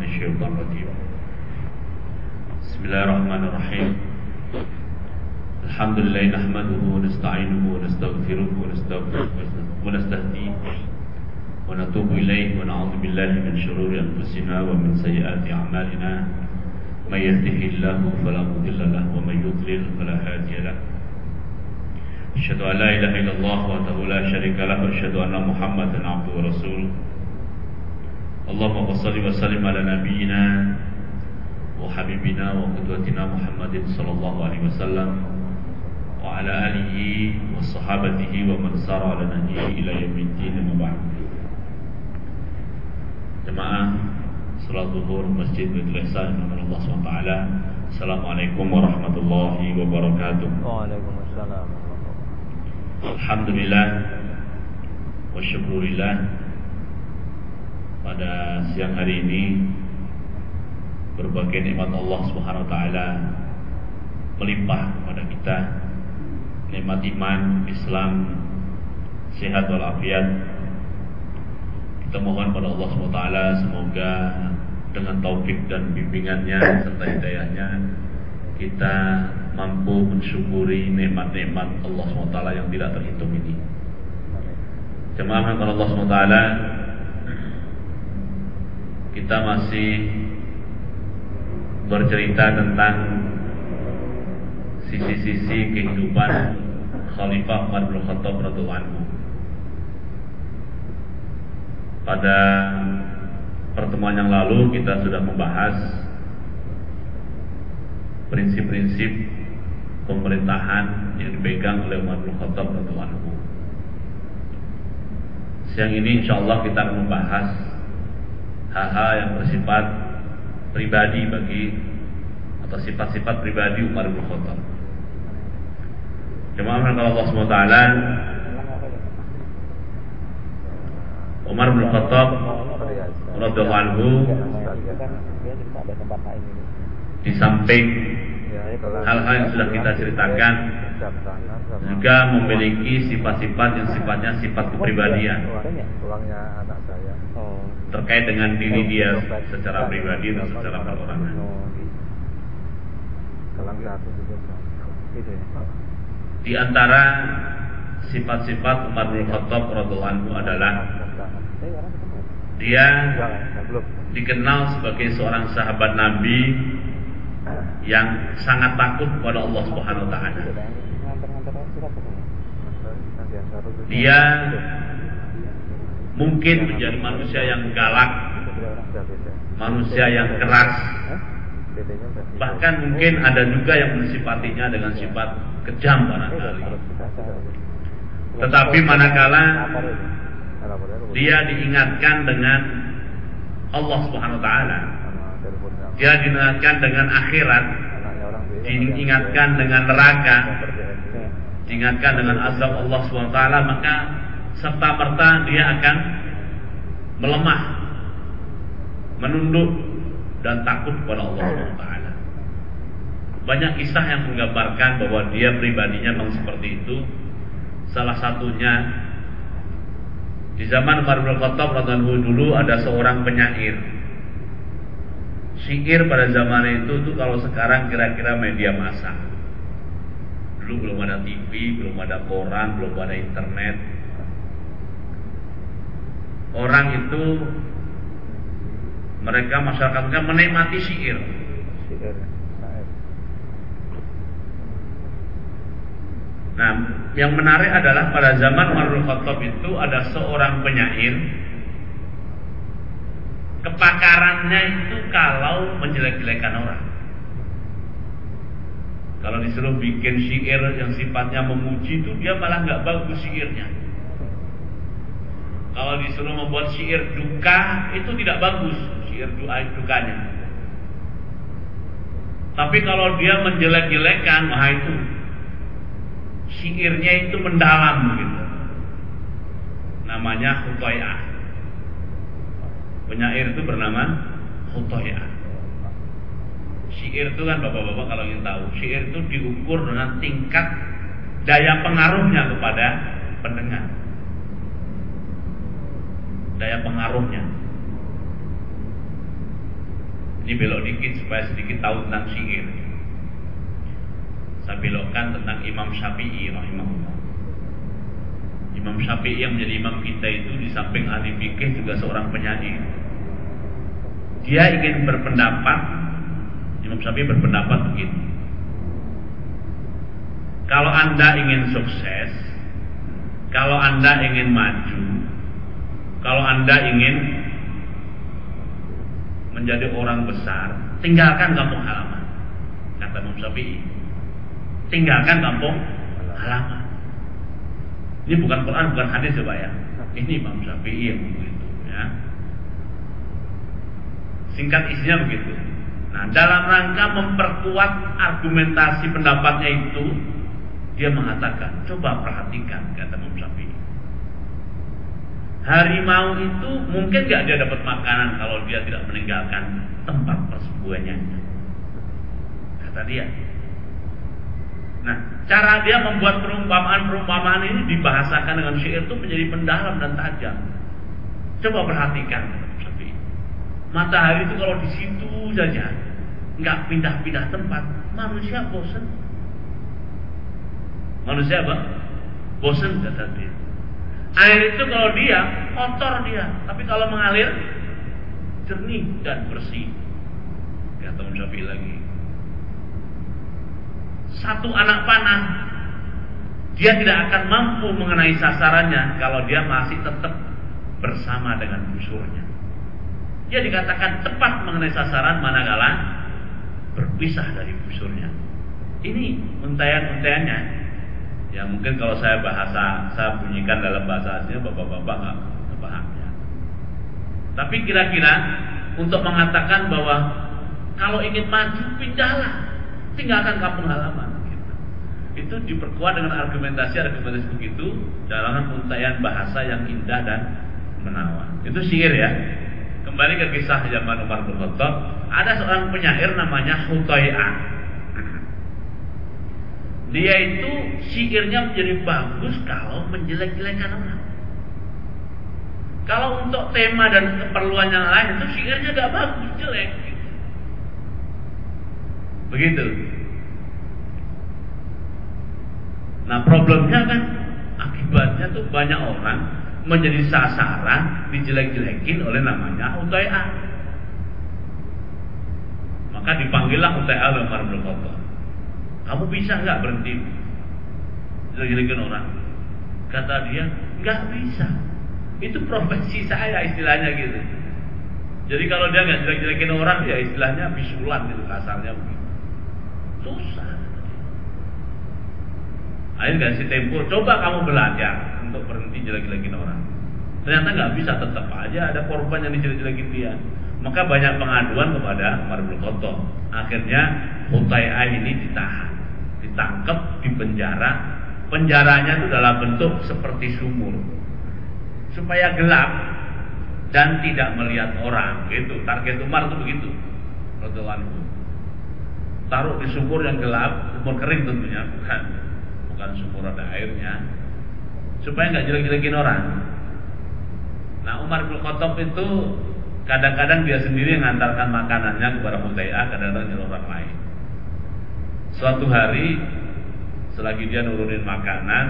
الشيطان الرجيم بسم الله الرحمن الرحيم الحمد لله نحمده ونستعينه ونستغفره ونستهديه ونتوب إليه ونعوذ بالله من شرور أنفسنا ومن سيئات أعمالنا من يهده الله فلا مضل له ومن يضلل فلا هادي له أشهد أن لا إله إلا الله وحده لا شريك له وأشهد أن محمدا عبده ورسوله اللهم صل وسلم على نبينا وحبيبنا وقدوتنا محمد صلى الله عليه وسلم وعلى آله وصحابته ومن سار على نهجه إلى يوم الدين أما بعد. Jemaah salat zuhur Masjid Baitul Ihsan Allah SWT. Assalamualaikum warahmatullahi wabarakatuh. Waalaikumsalam. Alhamdulillah wa syukurillah, pada siang hari ini berbagai nikmat Allah Subhanahu wa taala melimpah pada kita, nikmat iman, Islam, sehat walafiat. Kita mohon pada Allah Subhanahu wa taala semoga dengan taufik dan bimbingannya serta hidayahnya kita mampu mensyukuri nikmat-nikmat Allah Subhanahu wa taala yang tidak terhitung ini. Jemaah kepada Allah Subhanahu wa taala, kita masih bercerita tentang sisi-sisi kehidupan Khalifah Umar bin Khattab radhiyallahu anhu. Pada pertemuan yang lalu kita sudah membahas prinsip-prinsip pemerintahan yang dipegang oleh Umar bin Khattab radhiyallahu anhu. Siang ini insyaallah kita akan membahas hal-hal yang bersifat pribadi atau sifat-sifat pribadi Umar bin Khattab. Jemaah Allah Subhanahu wa taala, Umar bin Khattab radhiyallahu anhu di samping hal-hal yang sudah kita ceritakan juga memiliki sifat-sifat yang sifatnya sifat kepribadian terkait dengan diri dia secara pribadi dan secara perorangan. Di antara sifat-sifat Umar bin Khattab radhiyallahu anhu adalah dia dikenal sebagai seorang sahabat Nabi yang sangat takut kepada Allah Subhanahu wa taala. Dia mungkin menjadi manusia yang galak, manusia yang keras, bahkan mungkin ada juga yang mensifatinya dengan sifat kejam barangkali. Tetapi manakala dia diingatkan dengan Allah Subhanahu wa taala, dia diingatkan dengan akhirat, diingatkan dengan neraka, diingatkan dengan azab Allah Subhanahu wa taala, maka serta merta dia akan melemah, menunduk dan takut kepada Allah Subhanahu wa taala. Banyak kisah yang menggambarkan bahwa dia pribadinya memang seperti itu. Salah satunya di zaman Umar bin Khattab radhiyallahu anhu dulu ada seorang penyair. Syair pada zaman itu kalau sekarang kira-kira media massa. Dulu belum ada TV, belum ada koran, belum ada internet. Orang itu, mereka masyarakat mereka menikmati syair. Nah, yang menarik adalah pada zaman Umar bin Khattab itu ada seorang penyair, kepakarannya itu kalau menjelek-jelekan orang. Kalau disuruh bikin syair yang sifatnya memuji itu dia malah nggak bagus syairnya. Kalau disuruh membuat syair duka itu tidak bagus syair dukanya. Tapi kalau dia menjelek-jelekan, wah itu syairnya itu mendalam gitu. Namanya Hutai'ah. Penyair itu bernama Hutai'ah. Syair itu kan bapak-bapak kalau ingin tahu, syair itu diukur dengan tingkat daya pengaruhnya kepada pendengar. Daya pengaruhnya. Ini belok dikit supaya sedikit tahu tentang syair. Saya belokkan tentang Imam Syafi'i rahimahullah. Imam Syafi'i yang menjadi imam kita itu di samping ahli fikih juga seorang penyair. Dia ingin berpendapat, Imam Syafi'i berpendapat begini. Kalau Anda ingin sukses, kalau Anda ingin maju, kalau Anda ingin menjadi orang besar, tinggalkan kampung halaman. Kata Imam Syafi'i, tinggalkan kampung halaman. Ini bukan Quran, bukan hadis ya Pak ya. Ini Imam Syafi'i yang begitu ya. Singkat isinya begitu. Nah, dalam rangka memperkuat argumentasi pendapatnya itu, dia mengatakan, coba perhatikan, kata Imam Syafi'i. Harimau itu mungkin gak dia dapat makanan kalau dia tidak meninggalkan tempat persembunyiannya, kata dia. Nah, cara dia membuat perumpamaan ini dibahasakan dengan syair itu menjadi mendalam dan tajam. Coba perhatikan, kata Imam Syafi'i. Matahari itu kalau di situ saja, nggak pindah-pindah tempat, manusia bosan. Manusia apa? Bosan, kata dia. Air itu kalau dia kotor dia, tapi kalau mengalir jernih dan bersih. Kata Imam Syafi'i lagi. Satu anak panah, dia tidak akan mampu mengenai sasarannya kalau dia masih tetap bersama dengan busurnya. Dia dikatakan cepat mengenai sasaran manakala berpisah dari busurnya. Ini untayan-untayannya. Ya mungkin kalau saya bunyikan dalam bahasa aslinya bapak-bapak nggak paham ya. Tapi kira-kira untuk mengatakan bahwa kalau ingin maju pindahlah, tinggalkan kampung halaman. Gitu. Itu diperkuat dengan argumentasi begitu dalam untayan bahasa yang indah dan menawan. Itu syair ya. Kembali ke kisah zaman Umar bin Khattab, ada seorang penyair namanya Hutai'ah. Dia itu syairnya menjadi bagus kalau menjelek-jelekan orang. Kalau untuk tema dan keperluan yang lain itu syairnya gak bagus, jelek. Begitu. Nah problemnya kan akibatnya tuh banyak orang menjadi sasaran dijelek-jelekin oleh namanya Hutai'ah. Maka dipanggillah Hutai'ah oleh Umar bin Khattab. Kamu bisa nggak berhenti jelek-jelekin orang? Kata dia, nggak bisa. Itu profesi saya istilahnya gitu. Jadi kalau dia nggak jelek-jelekin orang, ya istilahnya bisulan gitu kasarnya begitu. Susah. Akhirnya kasih tempo, coba kamu belajar untuk berhenti jelek-jelekin orang. Ternyata nggak bisa, tetap aja ada korban yang dijelek-jelekin dia. Maka banyak pengaduan kepada Umar bin Khattab. Akhirnya Hutai'ah ini ditangkap, dipenjara. Penjaranya itu dalam bentuk seperti sumur, supaya gelap dan tidak melihat orang. Gitu. Target Umar itu begitu. Taruh di sumur yang gelap, sumur kering tentunya, bukan sumur ada airnya, supaya nggak jelek-jelekin orang. Nah, Umar bin Khattab itu kadang-kadang dia sendiri mengantarkan makanannya kepada Hutai'ah, kadang-kadang nyuruh orang lain. Suatu hari selagi dia nurunin makanan,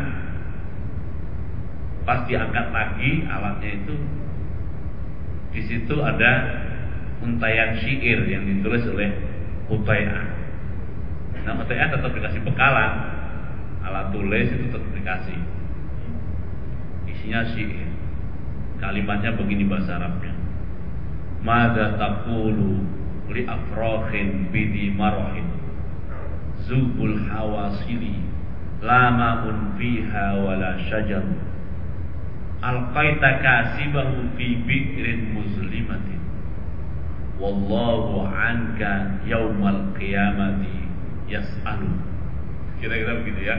pas diangkat lagi alatnya itu, di situ ada untayan syair yang ditulis oleh Hutai'ah. Nah, Hutai'ah tetap dikasih bekalan, alat tulis itu tetap dikasih. Isinya syair. Kalimatnya begini bahasa Arabnya. Mada taqulu li afrakhin bidi marahin zubul hawasili lama'un fiha wala syajar alqaita kasibahu fi bi'rin muslimatin wallahu anka yaumal qiyamati yas'alu. Kira-kira begitu ya.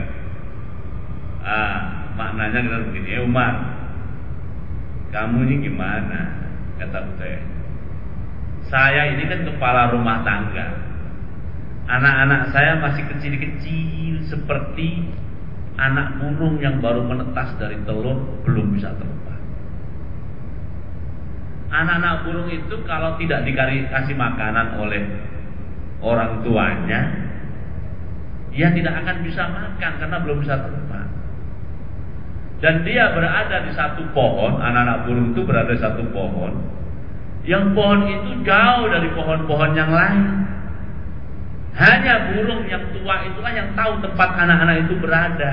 Maknanya kira begini. Umar, kamu ini gimana? Kata Hutai'ah. Saya ini kan kepala rumah tangga. Anak-anak saya masih kecil-kecil, seperti anak burung yang baru menetas dari telur, belum bisa terbang. Anak-anak burung itu kalau tidak dikasih makanan oleh orang tuanya, dia tidak akan bisa makan karena belum bisa terbang. Dan dia berada di satu pohon, anak-anak burung itu berada di satu pohon, yang pohon itu jauh dari pohon-pohon yang lain. Hanya burung yang tua itulah yang tahu tempat anak-anak itu berada.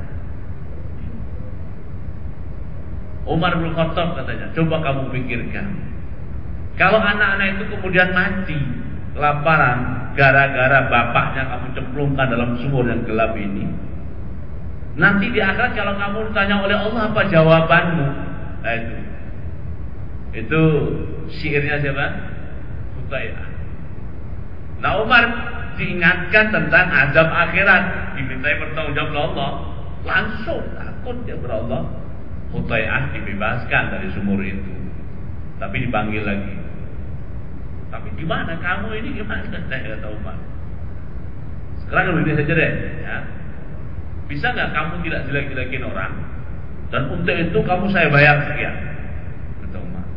Umar bin Khattab katanya, coba kamu pikirkan, kalau anak-anak itu kemudian mati kelaparan gara-gara bapaknya kamu cemplungkan dalam sumur yang gelap ini, nanti di akhirat kalau kamu ditanya oleh Allah apa jawabanmu? Nah itu syairnya siapa? Hutairah. Nah Umar diingatkan tentang azab akhirat, dimintai bertanggung jawab oleh Allah, langsung takut dia kepada Allah. Hutairah dibebaskan dari sumur itu, tapi dipanggil lagi. Tapi gimana kamu ini gimana? Kata Umar. Sekarang begini saja deh, ya. Bisa nggak kamu tidak jelek-jelekin orang, dan untuk itu kamu saya bayar sekian? Kata Umar.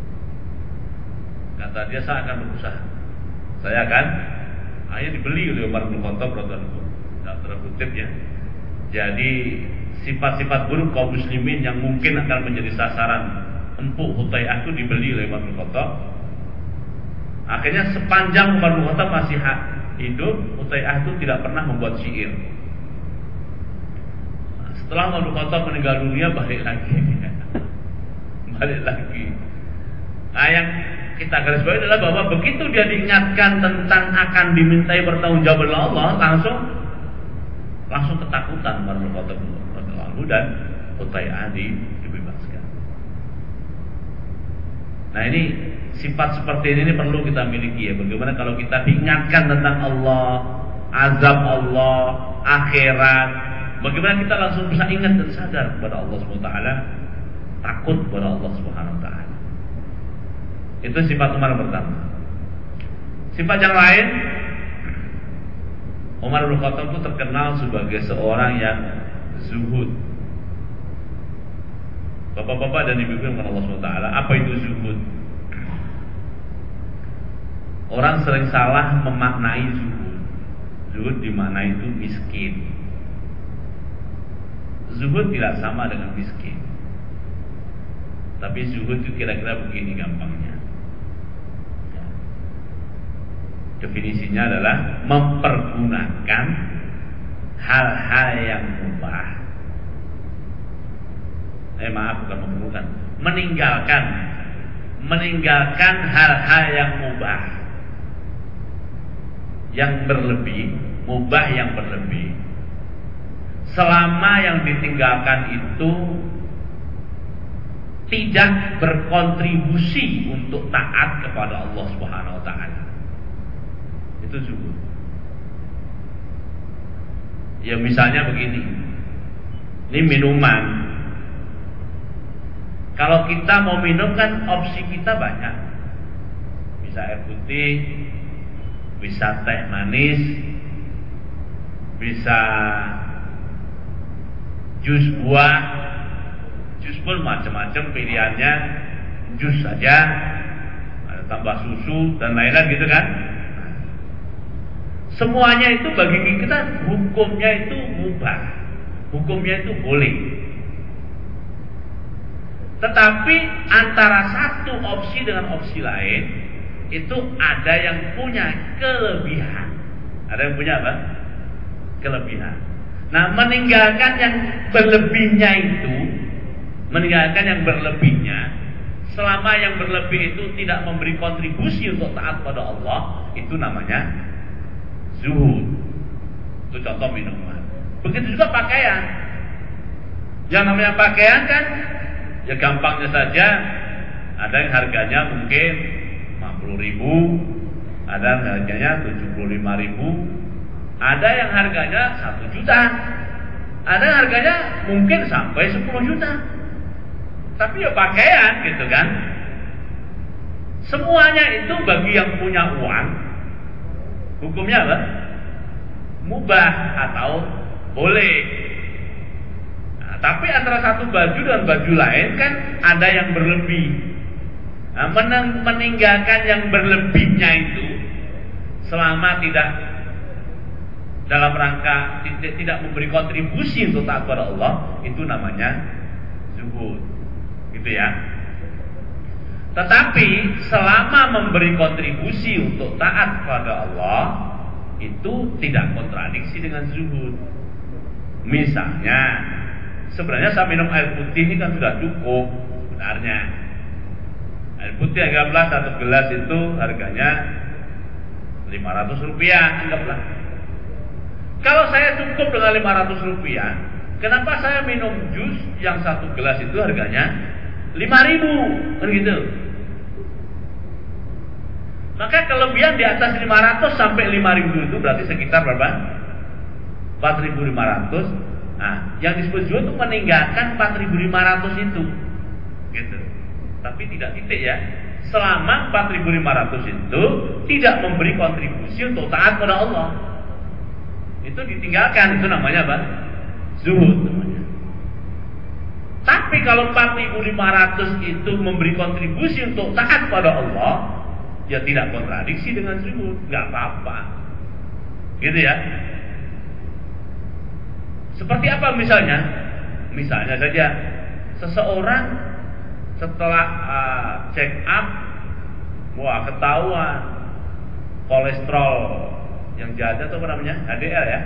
Kata dia, saya akan berusaha. Saya akan. Akhirnya dibeli oleh Umar bin Khattab radhiyallahu anhu. Dalam tanda kutip ya. Jadi sifat-sifat buruk kaum muslimin yang mungkin akan menjadi sasaran empuk Hutairah itu dibeli oleh Umar bin Khattab. Akhirnya sepanjang Umar bin Khattab masih hidup, Hutairah itu tidak pernah membuat syair. Setelah Umar bin Khattab meninggal dunia, balik lagi. Balik lagi. Nah yang kita garis bawahi adalah bahwa begitu dia diingatkan tentang akan dimintai bertanggung jawab oleh Allah, langsung ketakutan Umar bin Khattab dan Hutairah dibebaskan. Nah ini sifat seperti ini perlu kita miliki ya. Bagaimana kalau kita diingatkan tentang Allah, azab Allah, akhirat, bagaimana kita langsung bisa ingat dan sadar kepada Allah SWT, takut kepada Allah SWT. Itu sifat Umar pertama. Sifat yang lain, Umar bin Khattab itu terkenal sebagai seorang yang zuhud. Bapak-bapak dan ibu-ibu yang Allah SWT, apa itu zuhud? Orang sering salah memaknai zuhud. Zuhud dimaknai itu miskin. Zuhud tidak sama dengan miskin. Tapi zuhud itu kira-kira begini gampangnya. Definisinya adalah mempergunakan hal-hal yang mubah. Bukan mempergunakan, meninggalkan hal-hal yang mubah, yang berlebih, mubah yang berlebih, selama yang ditinggalkan itu tidak berkontribusi untuk taat kepada Allah Subhanahu wa taala. Itu zuhud. Ya misalnya begini. Ini minuman. Kalau kita mau minum kan opsi kita banyak. Bisa air putih, bisa teh manis, bisa jus buah. Jus pun macam-macam pilihannya. Jus saja, ada tambah susu dan lain-lain gitu kan. Semuanya itu bagi kita hukumnya itu mubah, hukumnya itu boleh. Tetapi antara satu opsi dengan opsi lain itu ada yang punya kelebihan. Ada yang punya apa? Kelebihan. Nah, meninggalkan yang berlebihnya itu, selama yang berlebih itu tidak memberi kontribusi untuk taat pada Allah, itu namanya zuhud. Itu contoh minuman. Begitu juga pakaian. Yang namanya pakaian kan, ya gampangnya saja, ada yang harganya mungkin 50.000, ada yang harganya 75.000, ada yang harganya 1 juta, ada yang harganya mungkin sampai 10 juta. Tapi ya pakaian gitu kan. Semuanya itu bagi yang punya uang, hukumnya apa? Mubah atau boleh. Nah, tapi antara satu baju dan baju lain kan ada yang berlebih. Nah, meninggalkan yang berlebihnya itu selama tidak dalam rangka tidak memberi kontribusi untuk taat kepada Allah, itu namanya zuhud, gitu ya. Tetapi selama memberi kontribusi untuk taat kepada Allah, itu tidak kontradiksi dengan zuhud. Misalnya, sebenarnya saya minum air putih ini kan sudah cukup sebenarnya. Air putih anggaplah satu gelas itu harganya 500 rupiah, anggaplah. Kalau saya cukup dengan 500 rupiah, kenapa saya minum jus yang satu gelas itu harganya 5.000, kan gitu. Maka kelebihan di atas 500 sampai 5.000 itu berarti sekitar berapa? 4.500. Nah, yang disebut zuhud itu meninggalkan 4.500 itu, gitu. Tapi tidak titik ya. Selama 4.500 itu tidak memberi kontribusi untuk taat kepada Allah, itu ditinggalkan, itu namanya apa? Zuhud namanya. Tapi kalau 4.500 itu memberi kontribusi untuk taat pada Allah, ya tidak kontradiksi dengan zuhud, nggak apa-apa, gitu ya. Seperti apa misalnya? Misalnya saja seseorang setelah check up, wah ketahuan kolesterol yang jahat itu apa namanya? HDL ya?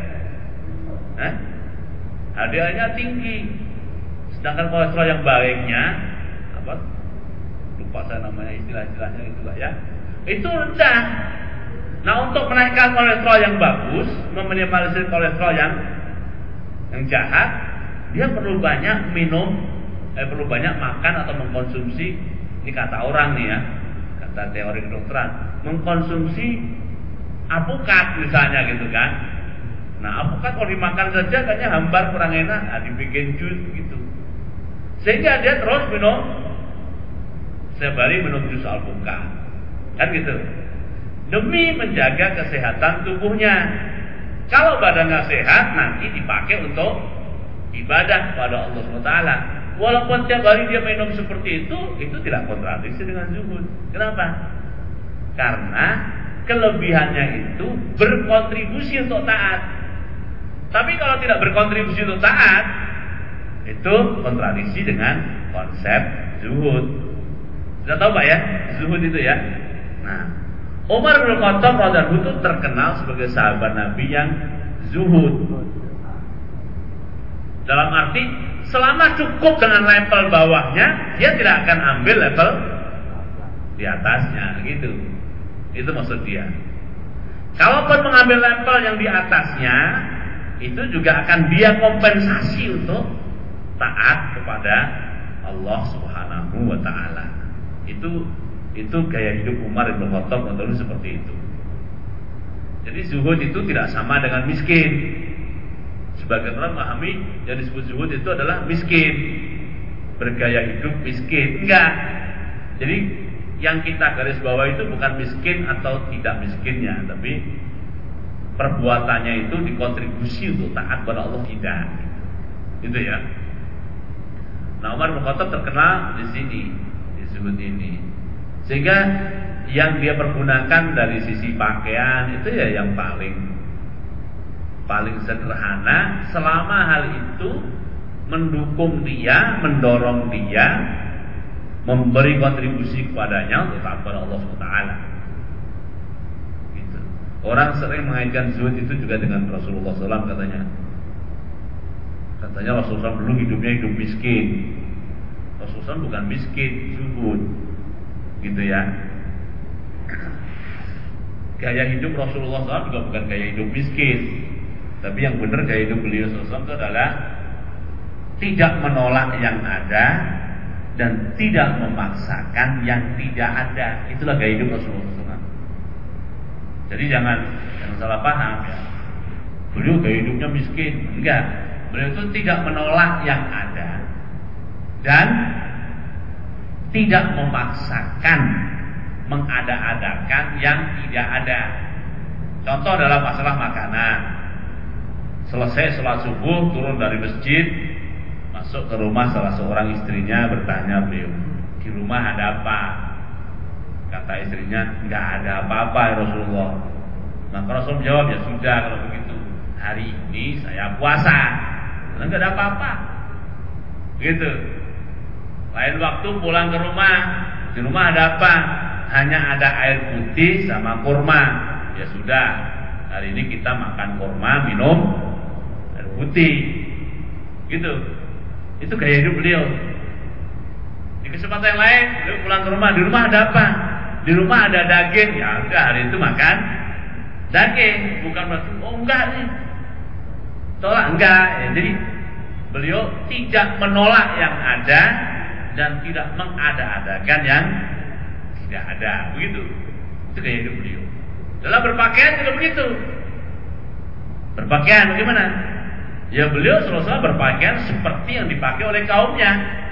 HDL-nya tinggi. Sedangkan kolesterol yang baiknya apa? Lupa saya namanya, istilah-istilahnya itulah ya. Itu rendah. Nah, untuk menaikkan kolesterol yang bagus, meminimalisir kolesterol yang jahat, dia perlu banyak minum, perlu banyak makan atau mengkonsumsi. Ini kata orang nih ya, kata teori kedokteran, mengkonsumsi alpukat misalnya gitu kan. Nah, alpukat kalau dimakan saja kayaknya hambar kurang enak, nah, dibikin jus gitu. Sehingga dia terus minum, setiap hari minum jus alpukat, kan gitu. Demi menjaga kesehatan tubuhnya. Kalau badannya sehat, nanti dipakai untuk ibadah kepada Allah SWT. Walaupun tiap hari dia minum seperti itu tidak kontradiksi dengan zuhud. Kenapa? Karena kelebihannya itu berkontribusi untuk taat. Tapi kalau tidak berkontribusi untuk taat, itu kontradiksi dengan konsep zuhud. Sudah tahu Pak ya, zuhud itu ya. Nah, Umar bin Khattab radhiyallahu anhu terkenal sebagai sahabat Nabi yang zuhud. Dalam arti selama cukup dengan level bawahnya, dia tidak akan ambil level di atasnya, gitu. Itu maksud dia. Kalaupun mengambil level yang di atasnya, itu juga akan dia kompensasi untuk taat kepada Allah Subhanahu wa taala. Itu gaya hidup Umar bin Khattab dulu seperti itu. Jadi zuhud itu tidak sama dengan miskin. Sebagian orang memahami yang disebut zuhud itu adalah miskin, bergaya hidup miskin. Enggak. Jadi yang kita garis bawah itu bukan miskin atau tidak miskinnya, tapi perbuatannya itu dikontribusi untuk taat kepada Allah tidak. Itu ya. Nah, Umar bin Khattab terkenal di sini, disebut ini. Sehingga yang dia pergunakan dari sisi pakaian itu ya yang paling sederhana, selama hal itu mendukung dia, mendorong dia, memberi kontribusi kepadanya untuk taat kepada Allah SWT. Gitu. Orang sering mengaitkan zuhud itu juga dengan Rasulullah SAW katanya. Katanya Rasulullah SAW dulu hidupnya hidup miskin. Rasulullah SAW bukan miskin, zuhud. Gitu ya. Gaya hidup Rasulullah SAW juga bukan gaya hidup miskin. Tapi yang benar gaya hidup beliau SAW itu adalah tidak menolak yang ada dan tidak memaksakan yang tidak ada. Itulah gaya hidup Rasulullah SAW. Jadi jangan salah paham ya. Beliau gaya hidupnya miskin. Enggak. Beliau itu tidak menolak yang ada dan tidak memaksakan, mengada-adakan yang tidak ada. Contoh dalam masalah makanan. Selesai sholat subuh, turun dari masjid, masuk ke rumah salah seorang istrinya, bertanya beliau, di rumah ada apa? Kata istrinya, nggak ada apa-apa ya Rasulullah. Maka Rasul menjawab, ya sudah kalau begitu, hari ini saya puasa, karena nggak ada apa-apa. Gitu. Lain waktu pulang ke rumah, di rumah ada apa? Hanya ada air putih sama kurma. Ya sudah, hari ini kita makan kurma, minum air putih. Gitu. Itu gaya hidup beliau. Di kesempatan yang lain, beliau pulang ke rumah, di rumah ada apa? Di rumah ada daging. Ya udah, hari itu makan daging. Bukan berarti, oh enggak nih, tolak, enggak ya. Jadi beliau tidak menolak yang ada dan tidak mengada-adakan yang tidak ada. Begitu. Itu gaya hidup beliau. Dalam berpakaian juga begitu. Berpakaian bagaimana? Ya beliau selalu berpakaian seperti yang dipakai oleh kaumnya.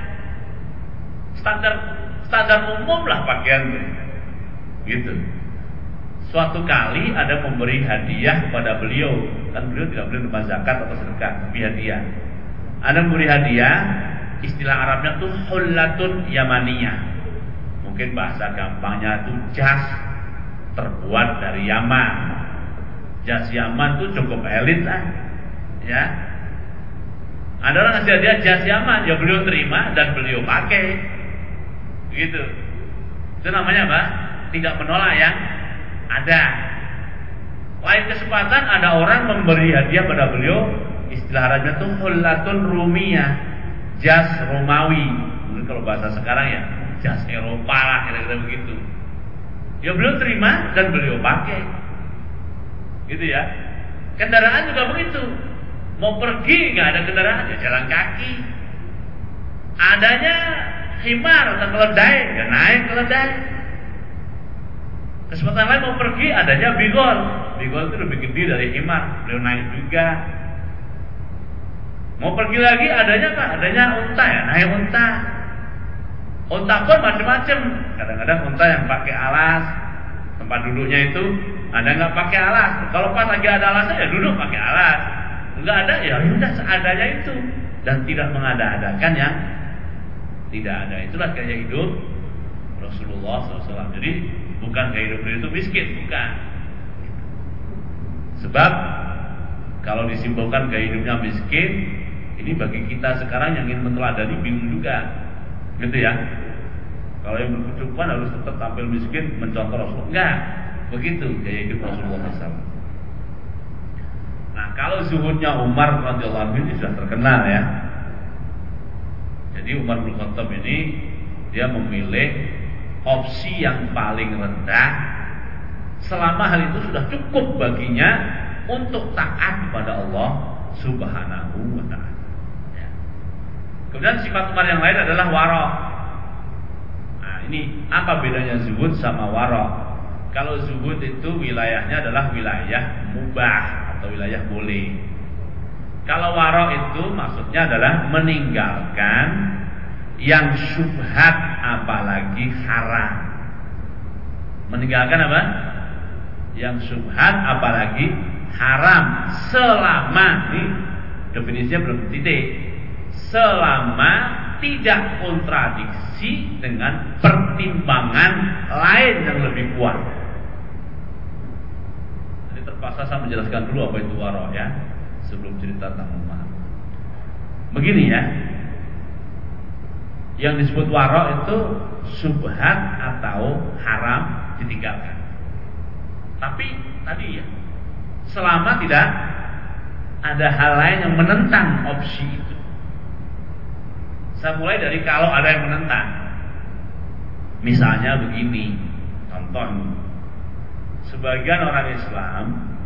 Standar umum lah pakaian itu. Gitu. Suatu kali ada memberi hadiah kepada beliau. Kan beliau tidak boleh menerima zakat atau sedekah, tapi hadiah. Ada memberi hadiah, istilah Arabnya tuh hullatun yamaniyah. Mungkin bahasa gampangnya tuh jas terbuat dari Yaman. Jas Yaman tuh cukup elit lah, ya. Ada orang ngasih hadiah jas Yaman, ya beliau terima dan beliau pakai, gitu. Itu namanya apa? Tidak menolak yang ada. Lain kesempatan ada orang memberi hadiah pada beliau, istilah Arabnya tuh hullatun rumiyah, jas Romawi. Mungkin kalau bahasa sekarang ya jas Eropa lah, kira-kira begitu. Ya beliau terima dan beliau pakai, gitu ya. Kendaraan juga begitu. Mau pergi nggak ada kendaraan, ya jalan kaki. Adanya himar atau keledai, ya naik keledai. Kesempatan lain mau pergi, adanya bigol. Bigol itu lebih gede dari himar, beliau naik juga. Mau pergi lagi, adanya apa? Adanya unta, ya naik unta. Unta pun macam-macam. Kadang-kadang unta yang pakai alas, tempat duduknya itu ada nggak pakai alas. Kalau pas lagi ada alasnya ya duduk pakai alas. Nggak ada ya udah seadanya itu, dan tidak mengada-adakan yang tidak ada. Itulah gaya hidup Rasulullah SAW. Jadi bukan gaya hidup beliau itu miskin, bukan. Sebab kalau disimpulkan gaya hidupnya miskin, ini bagi kita sekarang yang ingin meneladani bingung juga, gitu ya. Kalau yang berkecukupan harus tetap tampil miskin, mencontoh Rasulullah. Enggak, begitu gaya hidup Rasulullah SAW. Nah, kalau zuhudnya Umar radhiyallahu anhu ini sudah terkenal ya. Jadi Umar bin Khattab ini dia memilih opsi yang paling rendah selama hal itu sudah cukup baginya untuk taat kepada Allah Subhanahu wa ta'ala. Ya. Kemudian sifat Umar yang lain adalah wara'. Nah, ini apa bedanya zuhud sama wara'? Kalau zuhud itu wilayahnya adalah wilayah mubah atau wilayah boleh. Kalau wara' itu maksudnya adalah meninggalkan yang syubhat apalagi haram. Meninggalkan apa? Yang syubhat apalagi haram selama, ini definisinya belum titik, selama tidak kontradiksi dengan pertimbangan lain yang lebih kuat. Jadi terpaksa saya menjelaskan dulu apa itu wara' ya, sebelum cerita tentang Umar. Begini ya, yang disebut wara' itu syubhat atau haram ditinggalkan. Tapi tadi ya, selama tidak ada hal lain yang menentang opsi itu. Saya mulai dari kalau ada yang menentang. Misalnya begini, contoh, sebagian orang Islam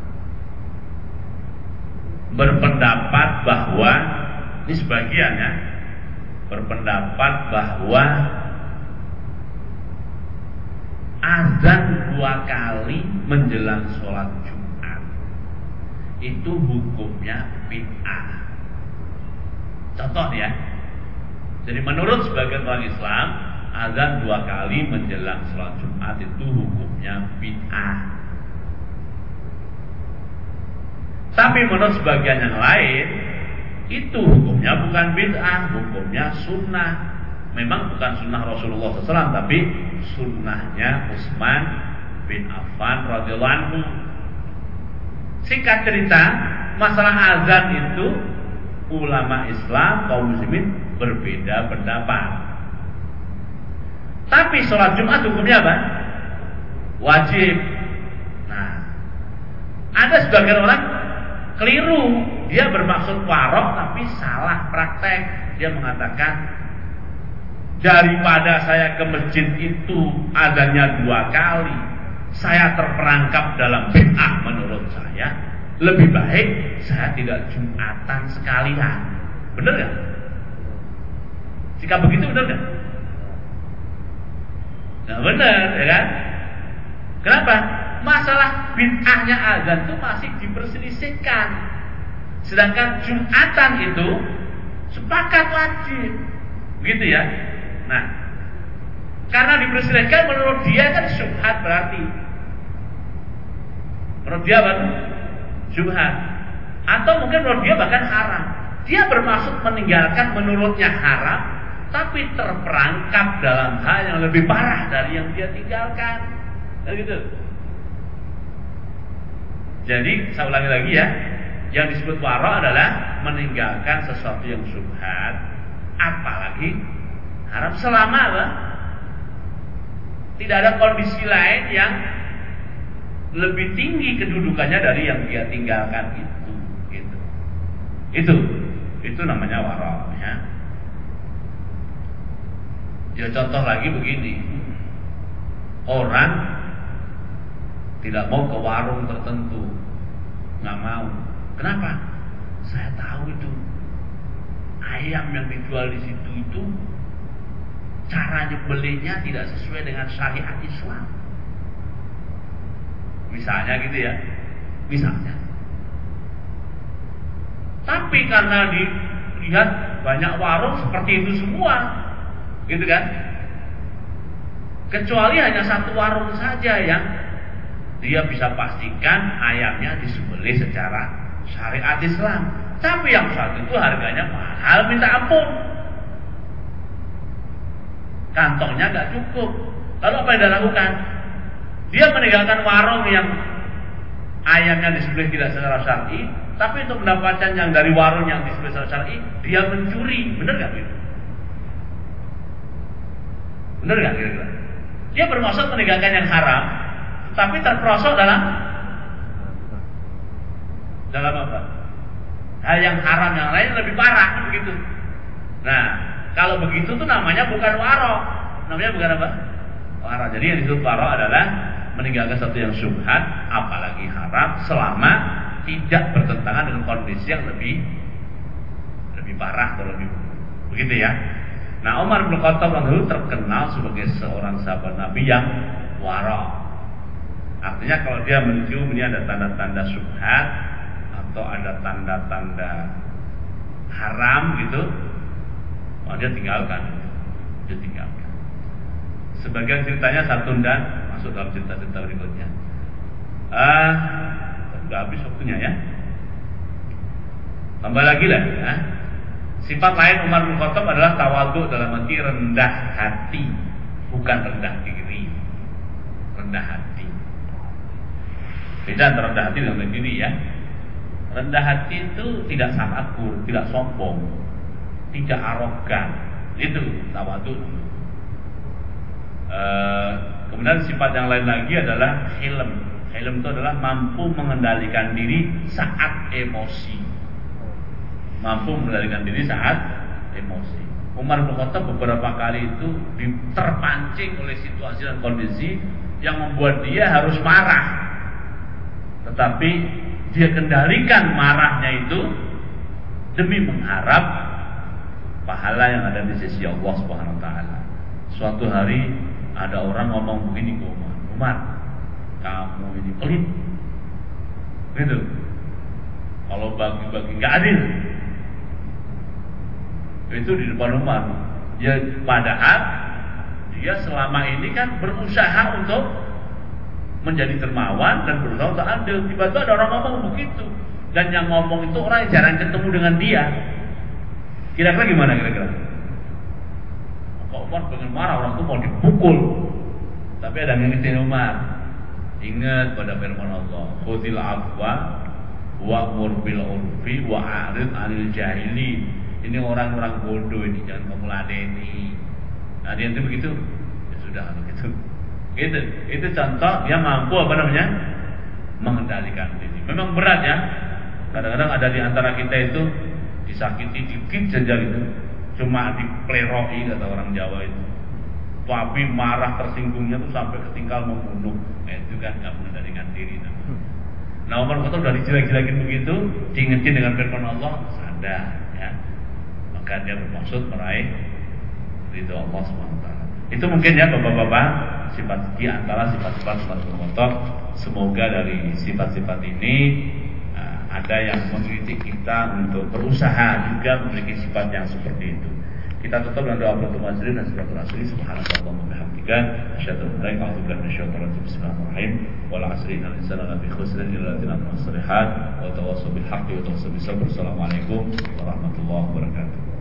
berpendapat bahwa, ini sebagian ya, berpendapat bahwa azan 2 kali menjelang sholat Jumat itu hukumnya bid'ah. Contoh ya, jadi menurut sebagian orang Islam, azan 2 kali menjelang sholat Jumat itu hukumnya bid'ah. Tapi menurut sebagian yang lain, itu hukumnya bukan bid'ah, hukumnya sunnah. Memang bukan sunnah Rasulullah SAW, tapi sunnahnya Utsman bin Affan radhiyallahu anhu. Singkat cerita, masalah azan itu ulama Islam kaum muslimin berbeda pendapat. Tapi sholat Jumat hukumnya apa? Wajib. Nah, ada sebagian orang keliru, dia bermaksud warok tapi salah praktek. Dia mengatakan, daripada saya ke masjid itu adanya 2 kali, saya terperangkap dalam bid'ah, menurut saya lebih baik saya tidak Jumatan sekalian. Benar gak? Jika begitu benar gak? Nah benar, ya kan? Kenapa? Masalah bid'ahnya azan itu masih diperselisihkan. Sedangkan Jumatan itu sepakat wajib. Begitu ya. Nah, karena diperselisihkan, menurut dia kan syubhat berarti. Menurut dia apa? Syubhat. Atau mungkin menurut dia bahkan haram. Dia bermaksud meninggalkan menurutnya haram, tapi terperangkap dalam hal yang lebih parah dari yang dia tinggalkan. Gitu. Jadi saya ulangi lagi ya, yang disebut wara adalah meninggalkan sesuatu yang syubhat, apalagi haram, selama apa? Tidak ada kondisi lain yang lebih tinggi kedudukannya dari yang dia tinggalkan itu. Gitu. Itu namanya wara. Ya contoh lagi begini, orang tidak mau ke warung tertentu, nggak mau. Kenapa? Saya tahu itu ayam yang dijual di situ itu cara nyembelihnya tidak sesuai dengan syariat Islam. Misalnya gitu ya. Misalnya. Tapi karena dilihat banyak warung seperti itu semua, gitu kan? Kecuali hanya satu warung saja yang dia bisa pastikan ayamnya disembelih secara syariat Islam. Tapi yang satu itu harganya mahal minta ampun. Kantongnya gak cukup. Lalu apa yang dia lakukan? Dia meninggalkan warung yang ayamnya disembelih tidak secara syar'i, tapi untuk mendapatkan yang dari warung yang disembelih secara syar'i, dia mencuri. Benar gak itu? Benar gak kira-kira? Dia bermaksud meninggalkan yang haram, tapi terperosok dalam apa? Hal yang haram yang lain lebih parah, begitu. Nah, kalau begitu tuh namanya bukan waro. Namanya bukan apa? Waro. Jadi yang disebut waro adalah meninggalkan sesuatu yang syubhat, apalagi haram, selama tidak bertentangan dengan kondisi yang lebih parah atau lebih begitu ya. Nah, Umar bin Khattab dulu terkenal sebagai seorang sahabat Nabi yang waro. Artinya kalau dia mencium ini ada tanda-tanda syubhat atau ada tanda-tanda haram gitu, dia tinggalkan. Sebagian ceritanya saya tunda, masuk dalam cerita-cerita berikutnya. Sudah habis waktunya ya. Tambah lagi lah ya. Sifat lain Umar bin Khattab adalah tawadhu, dalam arti rendah hati, bukan rendah diri. Rendah hati. Beda antara rendah hati dengan rendah diri ya. Rendah hati itu tidak samakur, tidak sombong, tidak arogan. Itu tawadhu. Kemudian sifat yang lain lagi adalah hilm. Hilm itu adalah mampu mengendalikan diri saat emosi. Mampu mengendalikan diri saat emosi. Umar bin Khattab beberapa kali itu terpancing oleh situasi dan kondisi yang membuat dia harus marah. Tetapi dia kendalikan marahnya itu demi mengharap pahala yang ada di sisi Allah Subhanahu wa taala. Suatu hari ada orang ngomong begini ke Umar, kamu ini pelit. Gitu. Kalau bagi-bagi enggak adil. Itu di depan Umar. Ya padahal dia selama ini kan berusaha untuk menjadi dermawan dan berusaha untuk adil. Tiba-tiba ada orang ngomong begitu, dan yang ngomong itu orang yang jarang ketemu dengan dia. Kira-kira gimana kira-kira? Kok Umar pengen marah, orang itu mau dipukul. Tapi ada yang ngingetin umat, ingat pada firman Allah, khudil afwa wa'mur bil urfi wa'arid 'anil jahili. Ini orang-orang bodoh ini, jangan kamu ladeni. Nah, dia itu begitu. Ya sudah begitu. Itu contoh dia mampu mengendalikan diri. Memang berat ya. Kadang-kadang ada di antara kita itu disakiti dikit saja gitu, cuma dipleroi kata orang Jawa itu. Tapi marah tersinggungnya tuh sampai ketinggal membunuh. Itu kan nggak mengendalikan diri. Nah, Umar Khattab udah dijelek-jelekin begitu, diingetin dengan firman Allah, sadar ya. Maka dia bermaksud meraih ridho Allah SWT. Itu mungkin ya bapak-bapak, sifat di antara sifat-sifat Umar Khattab. Semoga dari sifat-sifat ini ada yang mengkritik kita untuk berusaha juga memiliki sifat yang seperti itu. Kita tutup dengan doa penutup majlis dan salatul asri. Subhanallah wa bihamdika, asyhadu an la ilaha illa anta, asyhadu anna Bismillahirrahmanirrahim. Wal 'asri innal insana lafi khusr illa alladzina amanu wa tawassaw bil haqqi wa tawassaw bis sabr. Assalamualaikum warahmatullahi wabarakatuh.